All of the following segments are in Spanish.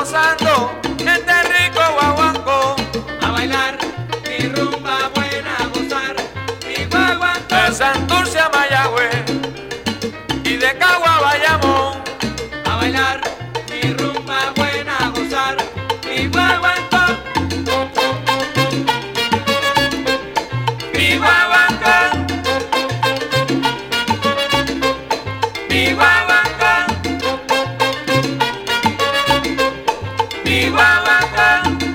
gozando este rico guaguancó. A bailar mi rumba buena, a gozar mi guaguancó. De Santurce a Mayagüez y de Cagua a Bayamón. A bailar mi rumba buena, a gozar mi guaguancó. Mi guaguancó, mi guaguancó, mi guaguancó,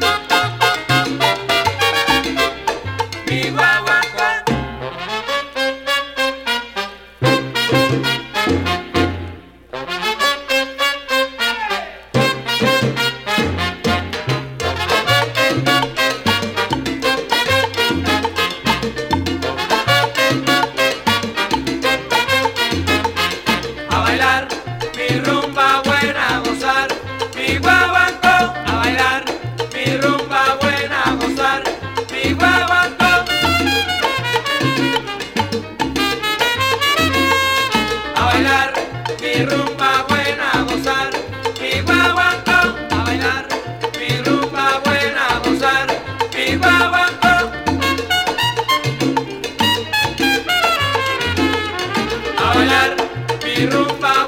mi guaguancó. A bailar mi rumba buena, a gozar mi guaguancó. A bailar mi rumba buena, a gozar mi guaguancó. A bailar mi rumba buena, a gozar mi guaguancó. A bailar mi rumba buena, a gozar mi guaguancó. A bailar mi rumba